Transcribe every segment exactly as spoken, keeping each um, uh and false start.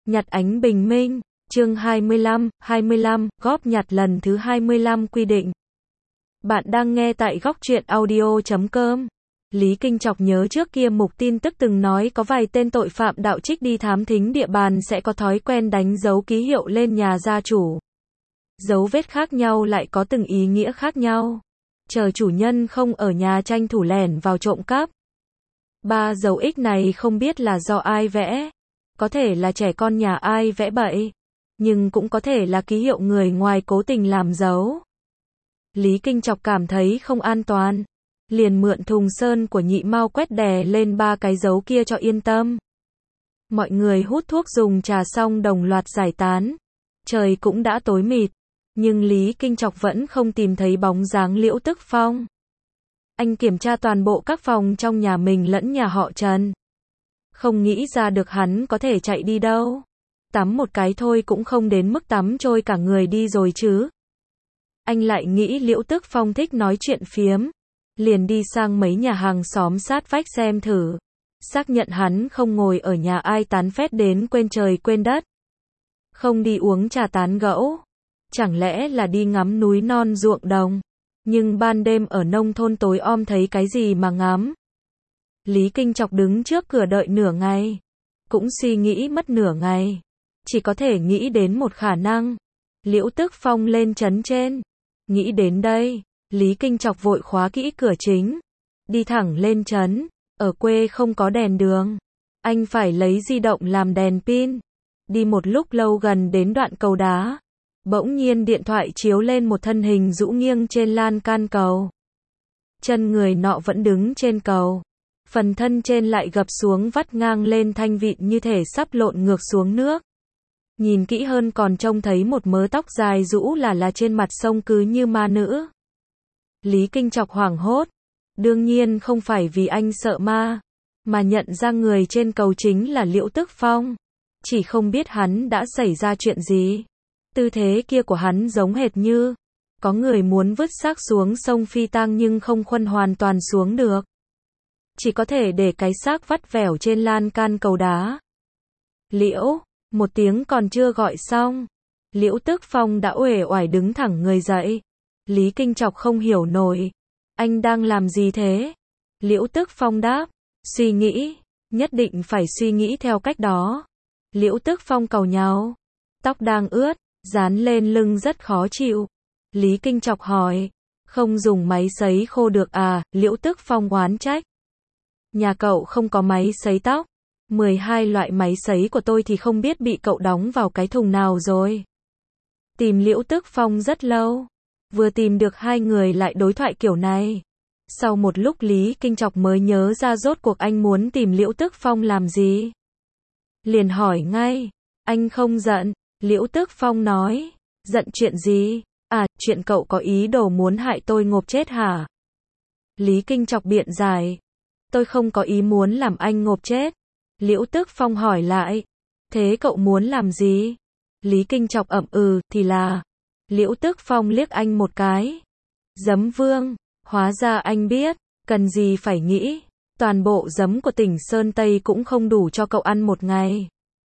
Nhặt ánh bình minh, chương hai mươi lăm, hai mươi lăm, góp nhặt lần thứ hai mươi lăm quy định. Bạn đang nghe tại góc truyện audio chấm com. Lý Kinh Chọc nhớ trước kia mục tin tức từng nói có vài tên tội phạm đạo trích đi thám thính địa bàn sẽ có thói quen đánh dấu ký hiệu lên nhà gia chủ. Dấu vết khác nhau lại có từng ý nghĩa khác nhau. Chờ chủ nhân không ở nhà tranh thủ lẻn vào trộm cắp. Ba dấu X này không biết là do ai vẽ. Có thể là trẻ con nhà ai vẽ bậy. Nhưng cũng có thể là ký hiệu người ngoài cố tình làm dấu. Lý Kinh Chọc cảm thấy không an toàn. Liền mượn thùng sơn của Nhị Mao quét đè lên ba cái dấu kia cho yên tâm. Mọi người hút thuốc dùng trà xong đồng loạt giải tán. Trời cũng đã tối mịt. Nhưng Lý Kinh Chọc vẫn không tìm thấy bóng dáng Liễu Tức Phong. Anh kiểm tra toàn bộ các phòng trong nhà mình lẫn nhà họ Trần. Không nghĩ ra được hắn có thể chạy đi đâu. Tắm một cái thôi cũng không đến mức tắm trôi cả người đi rồi chứ. Anh lại nghĩ Liễu Tức Phong thích nói chuyện phiếm. Liền đi sang mấy nhà hàng xóm sát vách xem thử. Xác nhận hắn không ngồi ở nhà ai tán phét đến quên trời quên đất. Không đi uống trà tán gẫu. Chẳng lẽ là đi ngắm núi non ruộng đồng. Nhưng ban đêm ở nông thôn tối om thấy cái gì mà ngắm. Lý Kinh Chọc đứng trước cửa đợi nửa ngày. Cũng suy nghĩ mất nửa ngày. Chỉ có thể nghĩ đến một khả năng. Liễu Tức Phong lên trấn trên. Nghĩ đến đây, Lý Kinh Chọc vội khóa kỹ cửa chính. Đi thẳng lên trấn. Ở quê không có đèn đường. Anh phải lấy di động làm đèn pin. Đi một lúc lâu gần đến đoạn cầu đá. Bỗng nhiên điện thoại chiếu lên một thân hình rũ nghiêng trên lan can cầu. Chân người nọ vẫn đứng trên cầu. Phần thân trên lại gập xuống vắt ngang lên thanh vịn như thể sắp lộn ngược xuống nước. Nhìn kỹ hơn còn trông thấy một mớ tóc dài rũ là là trên mặt sông cứ như ma nữ. Lý Kinh Chọc hoảng hốt. Đương nhiên không phải vì anh sợ ma. Mà nhận ra người trên cầu chính là Liễu Tức Phong. Chỉ không biết hắn đã xảy ra chuyện gì. Tư thế kia của hắn giống hệt như có người muốn vứt xác xuống sông phi tang nhưng không khuân hoàn toàn xuống được. Chỉ có thể để cái xác vắt vẻo trên lan can cầu đá. Liễu, một tiếng còn chưa gọi xong. Liễu Tức Phong đã uể oải đứng thẳng người dậy. Lý Kinh Chọc không hiểu nổi. Anh đang làm gì thế? Liễu Tức Phong đáp. Suy nghĩ, nhất định phải suy nghĩ theo cách đó. Liễu Tức Phong càu nhàu. Tóc đang ướt, dán lên lưng rất khó chịu. Lý Kinh Chọc hỏi. Không dùng máy sấy khô được à? Liễu Tức Phong oán trách. Nhà cậu không có máy sấy tóc. mười hai loại máy sấy của tôi thì không biết bị cậu đóng vào cái thùng nào rồi. Tìm Liễu Tức Phong rất lâu. Vừa tìm được hai người lại đối thoại kiểu này. Sau một lúc Lý Kinh Chọc mới nhớ ra rốt cuộc anh muốn tìm Liễu Tức Phong làm gì. Liền hỏi ngay. Anh không giận. Liễu Tức Phong nói. Giận chuyện gì? À, chuyện cậu có ý đồ muốn hại tôi ngộp chết hả? Lý Kinh Chọc biện giải. Tôi không có ý muốn làm anh ngộp chết. Liễu Tức Phong hỏi lại. Thế cậu muốn làm gì? Lý Kinh Chọc ậm ừ, thì là. Liễu Tức Phong liếc anh một cái. Giấm vương, hóa ra anh biết, cần gì phải nghĩ. Toàn bộ giấm của tỉnh Sơn Tây cũng không đủ cho cậu ăn một ngày.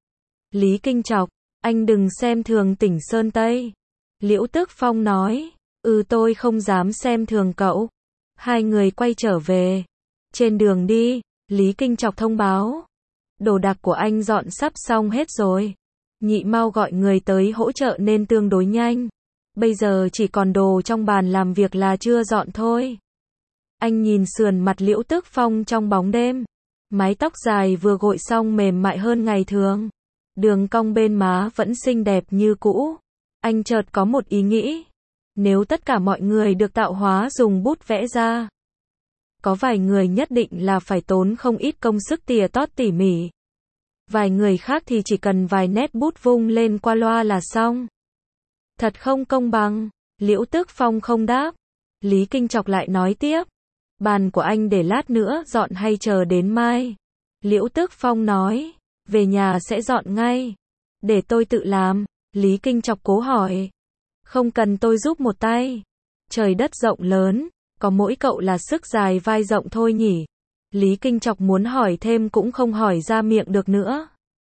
Lý Kinh Chọc, anh đừng xem thường tỉnh Sơn Tây. Liễu Tức Phong nói. Ừ, tôi không dám xem thường cậu. Hai người quay trở về. Trên đường đi, Lý Kinh Chọc thông báo. Đồ đạc của anh dọn sắp xong hết rồi. Nhị Mao gọi người tới hỗ trợ nên tương đối nhanh. Bây giờ chỉ còn đồ trong bàn làm việc là chưa dọn thôi. Anh nhìn sườn mặt Liễu Tức Phong trong bóng đêm. Mái tóc dài vừa gội xong mềm mại hơn ngày thường. Đường cong bên má vẫn xinh đẹp như cũ. Anh chợt có một ý nghĩ. Nếu tất cả mọi người được tạo hóa dùng bút vẽ ra. Có vài người nhất định là phải tốn không ít công sức tỉa tót tỉ mỉ. Vài người khác thì chỉ cần vài nét bút vung lên qua loa là xong. Thật không công bằng. Liễu Tức Phong không đáp. Lý Kinh Chọc lại nói tiếp. Bàn của anh để lát nữa dọn hay chờ đến mai? Liễu Tức Phong nói. Về nhà sẽ dọn ngay. Để tôi tự làm. Lý Kinh Chọc cố hỏi. Không cần tôi giúp một tay. Trời đất rộng lớn. Có mỗi cậu là sức dài vai rộng thôi nhỉ? Lý Kinh Chọc muốn hỏi thêm cũng không hỏi ra miệng được nữa.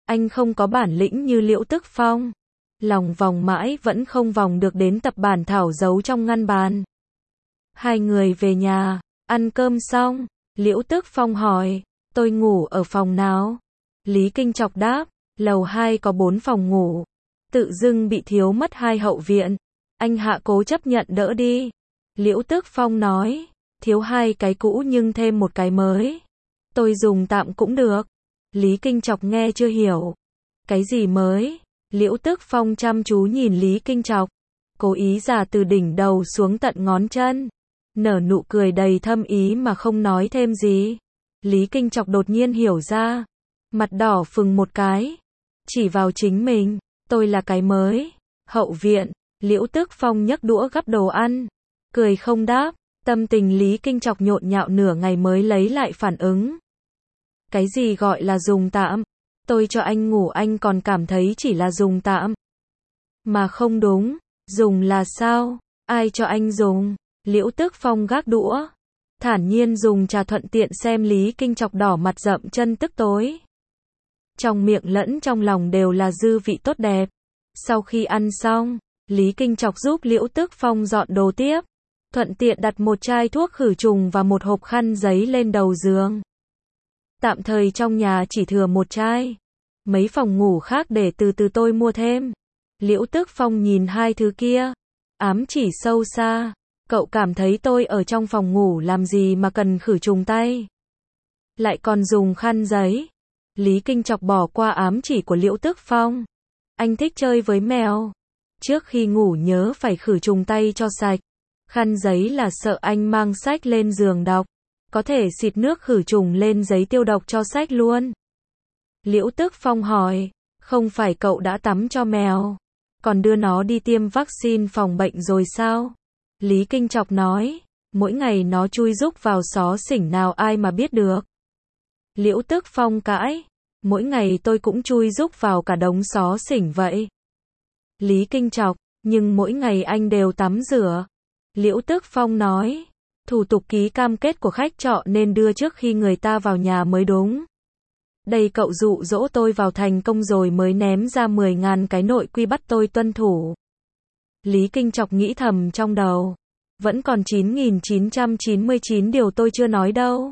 Anh không có bản lĩnh như Liễu Tức Phong. Lòng vòng mãi vẫn không vòng được đến tập bản thảo giấu trong ngăn bàn. Hai người về nhà, ăn cơm xong, Liễu Tức Phong hỏi, tôi ngủ ở phòng nào? Lý Kinh Trọc đáp, lầu hai có bốn phòng ngủ. Tự dưng bị thiếu mất hai hậu viện. Anh Hạ cố chấp nhận đỡ đi. Liễu Tức Phong nói, thiếu hai cái cũ nhưng thêm một cái mới. Tôi dùng tạm cũng được. Lý Kinh Trọc nghe chưa hiểu. Cái gì mới? Liễu Tức Phong chăm chú nhìn Lý Kinh Trọc, cố ý giả từ đỉnh đầu xuống tận ngón chân, nở nụ cười đầy thâm ý mà không nói thêm gì. Lý Kinh Trọc đột nhiên hiểu ra, mặt đỏ phừng một cái, chỉ vào chính mình, tôi là cái mới. Hậu viện, Liễu Tức Phong nhấc đũa gắp đồ ăn, cười không đáp, tâm tình Lý Kinh Trọc nhộn nhạo nửa ngày mới lấy lại phản ứng. Cái gì gọi là dùng tạm? Tôi cho anh ngủ anh còn cảm thấy chỉ là dùng tạm. Mà không đúng, dùng là sao? Ai cho anh dùng? Liễu Tức Phong gác đũa, thản nhiên dùng trà thuận tiện xem Lý Kinh Trọc đỏ mặt rậm chân tức tối. Trong miệng lẫn trong lòng đều là dư vị tốt đẹp. Sau khi ăn xong, Lý Kinh Trọc giúp Liễu Tức Phong dọn đồ tiếp, thuận tiện đặt một chai thuốc khử trùng và một hộp khăn giấy lên đầu giường. Tạm thời trong nhà chỉ thừa một chai. Mấy phòng ngủ khác để từ từ tôi mua thêm. Liễu Tức Phong nhìn hai thứ kia, ám chỉ sâu xa. Cậu cảm thấy tôi ở trong phòng ngủ làm gì mà cần khử trùng tay? Lại còn dùng khăn giấy. Lý Kinh Trọc bỏ qua ám chỉ của Liễu Tức Phong. Anh thích chơi với mèo. Trước khi ngủ nhớ phải khử trùng tay cho sạch. Khăn giấy là sợ anh mang sách lên giường đọc. Có thể xịt nước khử trùng lên giấy tiêu độc cho sách luôn. Liễu Tức Phong hỏi, không phải cậu đã tắm cho mèo, còn đưa nó đi tiêm vaccine phòng bệnh rồi sao? Lý Kinh Trọc nói, mỗi ngày nó chui rúc vào xó xỉnh nào ai mà biết được. Liễu Tức Phong cãi, mỗi ngày tôi cũng chui rúc vào cả đống xó xỉnh vậy. Lý Kinh Trọc, nhưng mỗi ngày anh đều tắm rửa. Liễu Tức Phong nói, thủ tục ký cam kết của khách trọ nên đưa trước khi người ta vào nhà mới đúng. Đây cậu dụ dỗ tôi vào thành công rồi mới ném ra mười ngàn cái nội quy bắt tôi tuân thủ. Lý Kinh Trọc nghĩ thầm trong đầu, vẫn còn chín nghìn chín trăm chín mươi chín điều tôi chưa nói đâu.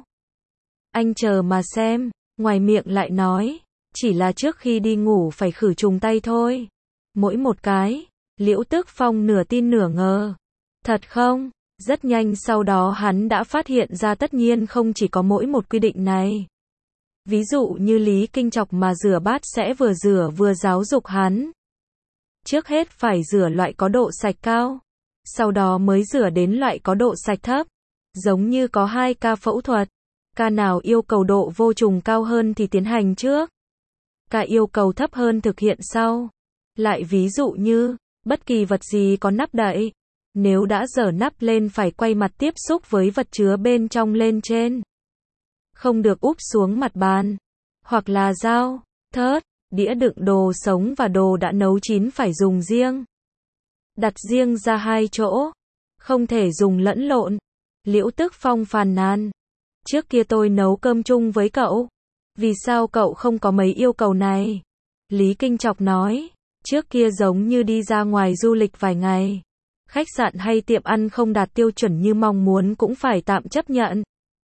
Anh chờ mà xem, ngoài miệng lại nói, chỉ là trước khi đi ngủ phải khử trùng tay thôi. Mỗi một cái. Liễu Tức Phong nửa tin nửa ngờ. Thật không? Rất nhanh sau đó hắn đã phát hiện ra tất nhiên không chỉ có mỗi một quy định này. Ví dụ như Lý Kinh Trọc mà rửa bát sẽ vừa rửa vừa giáo dục hắn. Trước hết phải rửa loại có độ sạch cao, sau đó mới rửa đến loại có độ sạch thấp. Giống như có hai ca phẫu thuật, ca nào yêu cầu độ vô trùng cao hơn thì tiến hành trước, ca yêu cầu thấp hơn thực hiện sau. Lại ví dụ như, bất kỳ vật gì có nắp đậy, nếu đã dở nắp lên phải quay mặt tiếp xúc với vật chứa bên trong lên trên. Không được úp xuống mặt bàn, hoặc là dao, thớt, đĩa đựng đồ sống và đồ đã nấu chín phải dùng riêng. Đặt riêng ra hai chỗ, không thể dùng lẫn lộn. Liễu Tức Phong phàn nàn, trước kia tôi nấu cơm chung với cậu, vì sao cậu không có mấy yêu cầu này? Lý Kinh Trọc nói, trước kia giống như đi ra ngoài du lịch vài ngày, khách sạn hay tiệm ăn không đạt tiêu chuẩn như mong muốn cũng phải tạm chấp nhận.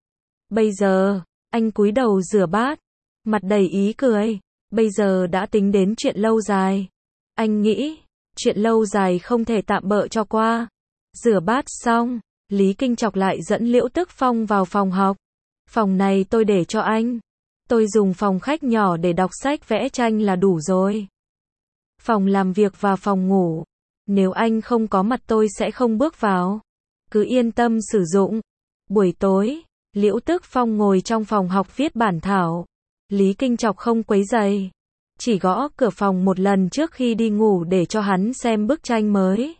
Bây giờ, anh cúi đầu rửa bát, mặt đầy ý cười, bây giờ đã tính đến chuyện lâu dài. Anh nghĩ, chuyện lâu dài không thể tạm bợ cho qua. Rửa bát xong, Lý Kinh Trọc lại dẫn Liễu Tức Phong vào phòng học. Phòng này tôi để cho anh. Tôi dùng phòng khách nhỏ để đọc sách vẽ tranh là đủ rồi. Phòng làm việc và phòng ngủ, nếu anh không có mặt tôi sẽ không bước vào. Cứ yên tâm sử dụng. Buổi tối, Liễu Tức Phong ngồi trong phòng học viết bản thảo. Lý Kinh Trọc không quấy rầy, chỉ gõ cửa phòng một lần trước khi đi ngủ để cho hắn xem bức tranh mới.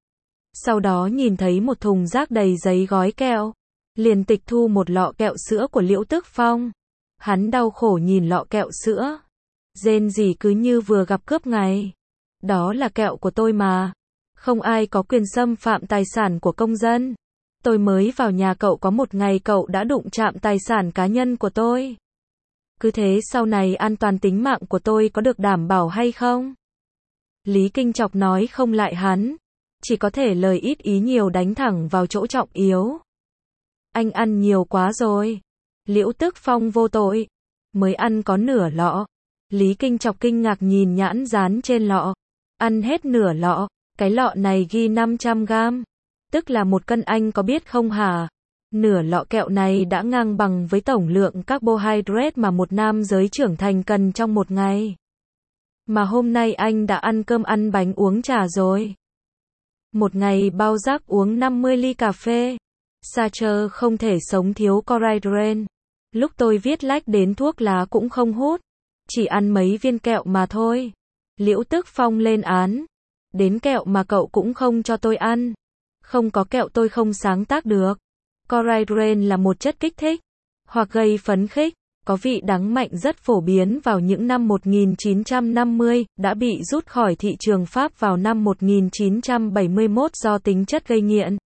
Sau đó nhìn thấy một thùng rác đầy giấy gói kẹo, liền tịch thu một lọ kẹo sữa của Liễu Tức Phong. Hắn đau khổ nhìn lọ kẹo sữa, rên rỉ cứ như vừa gặp cướp ngày. Đó là kẹo của tôi mà, không ai có quyền xâm phạm tài sản của công dân. Tôi mới vào nhà cậu có một ngày cậu đã đụng chạm tài sản cá nhân của tôi. Cứ thế sau này an toàn tính mạng của tôi có được đảm bảo hay không? Lý Kinh Chọc nói không lại hắn. Chỉ có thể lời ít ý nhiều đánh thẳng vào chỗ trọng yếu. Anh ăn nhiều quá rồi. Liễu Tức Phong vô tội. Mới ăn có nửa lọ. Lý Kinh Chọc kinh ngạc nhìn nhãn dán trên lọ. Ăn hết nửa lọ. Cái lọ này ghi năm trăm gam. Tức là một cân, anh có biết không hả? Nửa lọ kẹo này đã ngang bằng với tổng lượng carbohydrate mà một nam giới trưởng thành cần trong một ngày. Mà hôm nay anh đã ăn cơm, ăn bánh, uống trà rồi. Một ngày bao rác uống năm mươi ly cà phê. Sacher không thể sống thiếu chlorhydrin. Lúc tôi viết lách đến thuốc lá cũng không hút. Chỉ ăn mấy viên kẹo mà thôi. Liễu Tức Phong lên án. Đến kẹo mà cậu cũng không cho tôi ăn. Không có kẹo tôi không sáng tác được. Chlorhydrin là một chất kích thích, hoặc gây phấn khích, có vị đắng mạnh rất phổ biến vào những năm một nghìn chín trăm năm mươi, đã bị rút khỏi thị trường Pháp vào năm một nghìn chín trăm bảy mươi mốt do tính chất gây nghiện.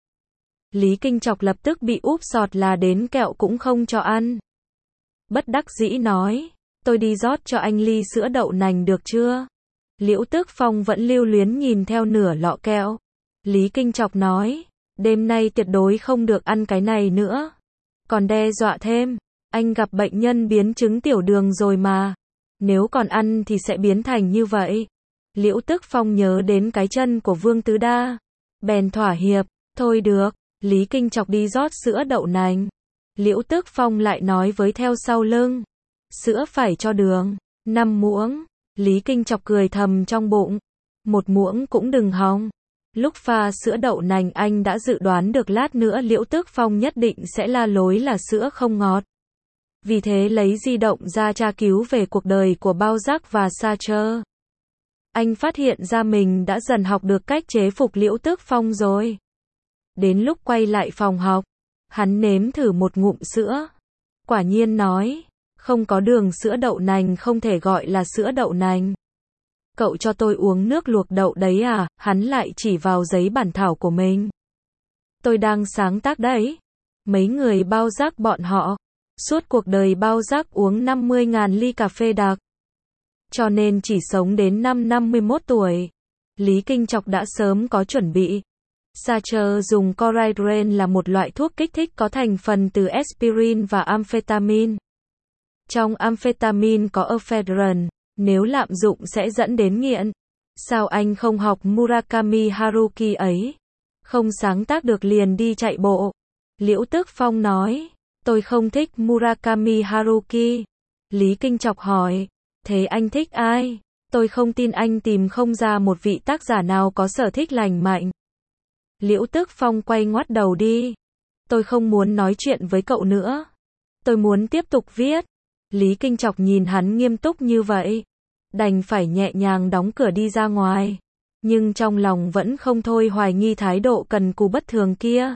Lý Kinh Chọc lập tức bị úp sọt là đến kẹo cũng không cho ăn. Bất đắc dĩ nói, tôi đi rót cho anh ly sữa đậu nành được chưa? Liễu Tức Phong vẫn lưu luyến nhìn theo nửa lọ kẹo. Lý Kinh Chọc nói, đêm nay tuyệt đối không được ăn cái này nữa. Còn đe dọa thêm, anh gặp bệnh nhân biến chứng tiểu đường rồi mà. Nếu còn ăn thì sẽ biến thành như vậy. Liễu Tức Phong nhớ đến cái chân của Vương Tứ Đa. Bèn thỏa hiệp, thôi được. Lý Kinh Chọc đi rót sữa đậu nành. Liễu Tức Phong lại nói với theo sau lưng, sữa phải cho đường, năm muỗng. Lý Kinh Chọc cười thầm trong bụng, một muỗng cũng đừng hòng. Lúc pha sữa đậu nành anh đã dự đoán được lát nữa Liễu Tức Phong nhất định sẽ la lối là sữa không ngọt. Vì thế lấy di động ra tra cứu về cuộc đời của Balzac và Sartre. Anh phát hiện ra mình đã dần học được cách chế phục Liễu Tức Phong rồi. Đến lúc quay lại phòng học, hắn nếm thử một ngụm sữa. Quả nhiên nói, không có đường, sữa đậu nành không thể gọi là sữa đậu nành. Cậu cho tôi uống nước luộc đậu đấy à? Hắn lại chỉ vào giấy bản thảo của mình. Tôi đang sáng tác đấy. Mấy người Balzac bọn họ, suốt cuộc đời Balzac uống năm mươi nghìn ly cà phê đặc. Cho nên chỉ sống đến năm năm mươi mốt tuổi. Lý Kinh Chọc đã sớm có chuẩn bị. Sartre dùng chlorhydrin là một loại thuốc kích thích có thành phần từ aspirin và amphetamine. Trong amphetamine có ephedrine, nếu lạm dụng sẽ dẫn đến nghiện. Sao anh không học Murakami Haruki ấy? Không sáng tác được liền đi chạy bộ. Liễu Tức Phong nói, tôi không thích Murakami Haruki. Lý Kinh Chọc hỏi, thế anh thích ai? Tôi không tin anh tìm không ra một vị tác giả nào có sở thích lành mạnh. Liễu Tức Phong quay ngoắt đầu đi. Tôi không muốn nói chuyện với cậu nữa. Tôi muốn tiếp tục viết. Lý Kinh Chọc nhìn hắn nghiêm túc như vậy, đành phải nhẹ nhàng đóng cửa đi ra ngoài. Nhưng trong lòng vẫn không thôi hoài nghi thái độ cần cù bất thường kia.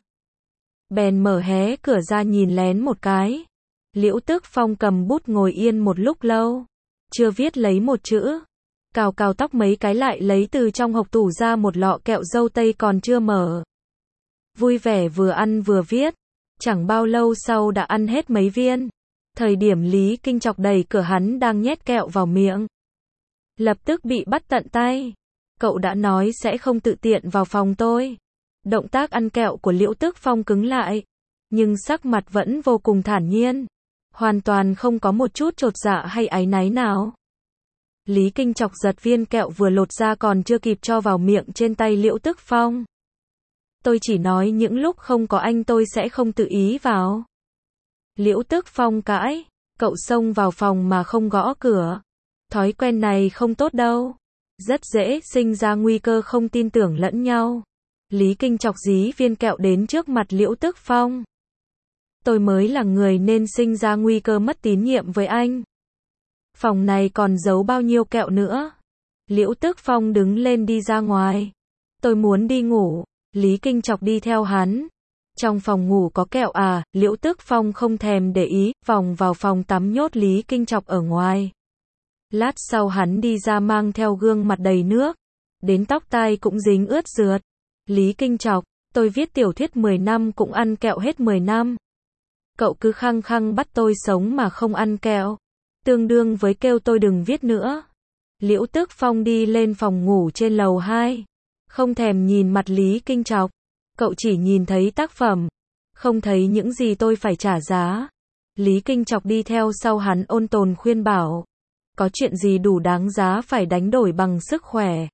Bèn mở hé cửa ra nhìn lén một cái. Liễu Tức Phong cầm bút ngồi yên một lúc lâu, chưa viết lấy một chữ. Cào cào tóc mấy cái lại lấy từ trong hộc tủ ra một lọ kẹo dâu tây còn chưa mở. Vui vẻ vừa ăn vừa viết. Chẳng bao lâu sau đã ăn hết mấy viên. Thời điểm Lý Kinh Chọc đẩy cửa hắn đang nhét kẹo vào miệng, lập tức bị bắt tận tay. Cậu đã nói sẽ không tự tiện vào phòng tôi. Động tác ăn kẹo của Liễu Tức Phong cứng lại, nhưng sắc mặt vẫn vô cùng thản nhiên, hoàn toàn không có một chút chột dạ hay áy náy nào. Lý Kinh Chọc giật viên kẹo vừa lột ra còn chưa kịp cho vào miệng trên tay Liễu Tức Phong. Tôi chỉ nói những lúc không có anh tôi sẽ không tự ý vào. Liễu Tức Phong cãi, cậu xông vào phòng mà không gõ cửa. Thói quen này không tốt đâu. Rất dễ sinh ra nguy cơ không tin tưởng lẫn nhau. Lý Kinh Chọc dí viên kẹo đến trước mặt Liễu Tức Phong. Tôi mới là người nên sinh ra nguy cơ mất tín nhiệm với anh. Phòng này còn giấu bao nhiêu kẹo nữa? Liễu Tức Phong đứng lên đi ra ngoài. Tôi muốn đi ngủ. Lý Kinh Chọc đi theo hắn. Trong phòng ngủ có kẹo à? Liễu Tức Phong không thèm để ý, vòng vào phòng tắm nhốt Lý Kinh Chọc ở ngoài. Lát sau hắn đi ra mang theo gương mặt đầy nước, đến tóc tai cũng dính ướt rượt. Lý Kinh Chọc, tôi viết tiểu thuyết mười năm cũng ăn kẹo hết mười năm. Cậu cứ khăng khăng bắt tôi sống mà không ăn kẹo. tương đương với kêu tôi đừng viết nữa. Liễu Tức Phong đi lên phòng ngủ trên lầu hai, không thèm nhìn mặt Lý Kinh Trọc. Cậu chỉ nhìn thấy tác phẩm, không thấy những gì tôi phải trả giá. Lý Kinh Trọc đi theo sau hắn ôn tồn khuyên bảo. Có chuyện gì đủ đáng giá phải đánh đổi bằng sức khỏe.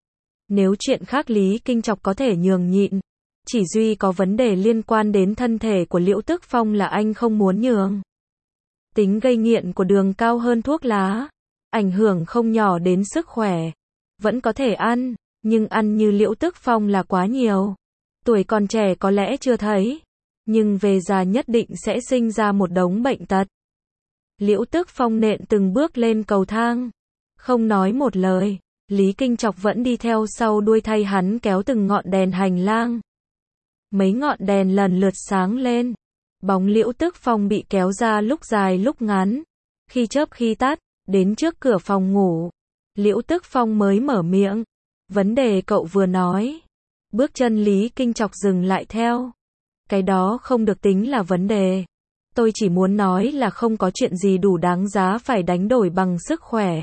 Nếu chuyện khác Lý Kinh Trọc có thể nhường nhịn. Chỉ duy có vấn đề liên quan đến thân thể của Liễu Tức Phong là anh không muốn nhường. Tính gây nghiện của đường cao hơn thuốc lá. Ảnh hưởng không nhỏ đến sức khỏe. Vẫn có thể ăn, nhưng ăn như Liễu Tức Phong là quá nhiều. Tuổi còn trẻ có lẽ chưa thấy, nhưng về già nhất định sẽ sinh ra một đống bệnh tật. Liễu Tức Phong nện từng bước lên cầu thang, không nói một lời. Lý Kinh Trọc vẫn đi theo sau đuôi thay hắn kéo từng ngọn đèn hành lang. Mấy ngọn đèn lần lượt sáng lên. Bóng Liễu Tức Phong bị kéo ra lúc dài lúc ngắn, khi chớp khi tắt, đến trước cửa phòng ngủ. Liễu Tức Phong mới mở miệng. Vấn đề cậu vừa nói. Bước chân Lý Kinh Trọc dừng lại theo. Cái đó không được tính là vấn đề. Tôi chỉ muốn nói là không có chuyện gì đủ đáng giá phải đánh đổi bằng sức khỏe.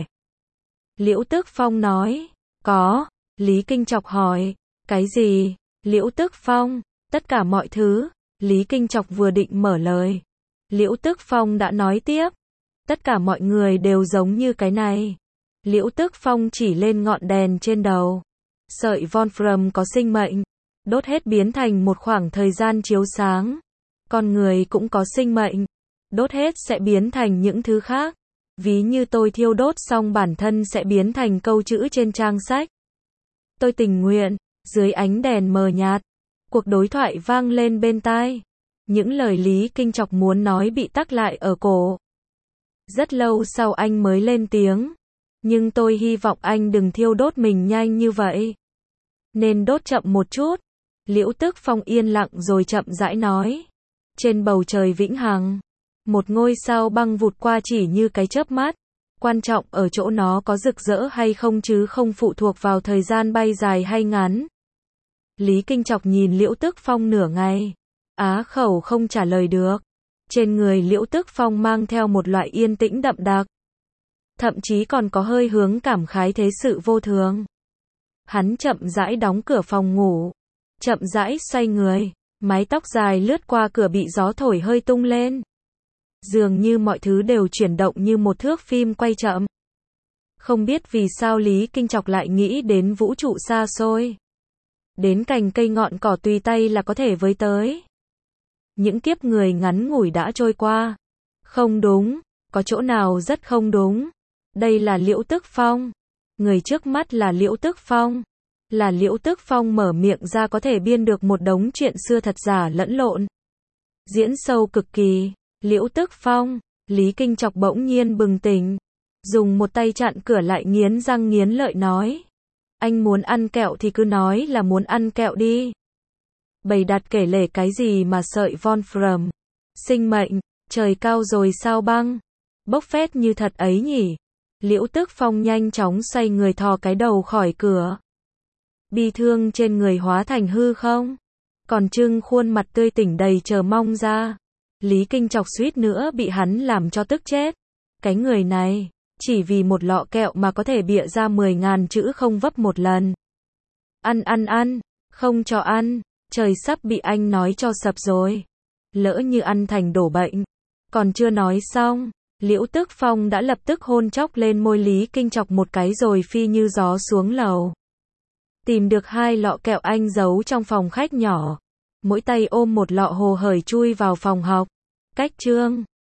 Liễu Tức Phong nói. Có. Lý Kinh Trọc hỏi. Cái gì? Liễu Tức Phong. Tất cả mọi thứ. Lý Kinh Trọc vừa định mở lời. Liễu Tức Phong đã nói tiếp. Tất cả mọi người đều giống như cái này. Liễu Tức Phong chỉ lên ngọn đèn trên đầu. Sợi Wolfram có sinh mệnh. Đốt hết biến thành một khoảng thời gian chiếu sáng. Con người cũng có sinh mệnh. Đốt hết sẽ biến thành những thứ khác. Ví như tôi thiêu đốt xong bản thân sẽ biến thành câu chữ trên trang sách. Tôi tình nguyện. Dưới ánh đèn mờ nhạt, cuộc đối thoại vang lên bên tai. Những lời Lý Kinh Trọc muốn nói bị tắc lại ở cổ. Rất lâu sau anh mới lên tiếng. Nhưng tôi hy vọng anh đừng thiêu đốt mình nhanh như vậy. Nên đốt chậm một chút. Liễu Tức Phong yên lặng rồi chậm rãi nói. Trên bầu trời vĩnh hằng, một ngôi sao băng vụt qua chỉ như cái chớp mắt. Quan trọng ở chỗ nó có rực rỡ hay không chứ không phụ thuộc vào thời gian bay dài hay ngắn. Lý Kinh Trọc nhìn Liễu Tức Phong nửa ngày. Á khẩu không trả lời được. Trên người Liễu Tức Phong mang theo một loại yên tĩnh đậm đặc. Thậm chí còn có hơi hướng cảm khái thế sự vô thường. Hắn chậm rãi đóng cửa phòng ngủ. Chậm rãi xoay người. Mái tóc dài lướt qua cửa bị gió thổi hơi tung lên. Dường như mọi thứ đều chuyển động như một thước phim quay chậm. Không biết vì sao Lý Kinh Trọc lại nghĩ đến vũ trụ xa xôi. Đến cành cây ngọn cỏ tùy tay là có thể với tới. Những kiếp người ngắn ngủi đã trôi qua. Không đúng, có chỗ nào rất không đúng. Đây là Liễu Tức Phong. Người trước mắt là Liễu Tức Phong. Là Liễu Tức Phong mở miệng ra có thể biên được một đống chuyện xưa thật giả lẫn lộn. Diễn sâu cực kỳ. Liễu Tức Phong. Lý Kinh Trọc bỗng nhiên bừng tỉnh. Dùng một tay chặn cửa lại nghiến răng nghiến lợi nói. Anh muốn ăn kẹo thì cứ nói là muốn ăn kẹo đi. Bày đặt kể lể cái gì mà sợi Wolfram. Sinh mệnh, trời cao rồi sao băng. Bốc phét như thật ấy nhỉ. Liễu Tức Phong nhanh chóng xoay người thò cái đầu khỏi cửa. Bi thương trên người hóa thành hư không. Còn trưng khuôn mặt tươi tỉnh đầy chờ mong ra. Lý Kinh Trọc suýt nữa bị hắn làm cho tức chết. Cái người này, chỉ vì một lọ kẹo mà có thể bịa ra mười ngàn chữ không vấp một lần. Ăn ăn ăn, không cho ăn, trời sắp bị anh nói cho sập rồi. Lỡ như ăn thành đổ bệnh. Còn chưa nói xong, Liễu Tức Phong đã lập tức hôn chóc lên môi Lý Kinh Trọc một cái rồi phi như gió xuống lầu. Tìm được hai lọ kẹo anh giấu trong phòng khách nhỏ. Mỗi tay ôm một lọ hồ hởi chui vào phòng học. Cách chương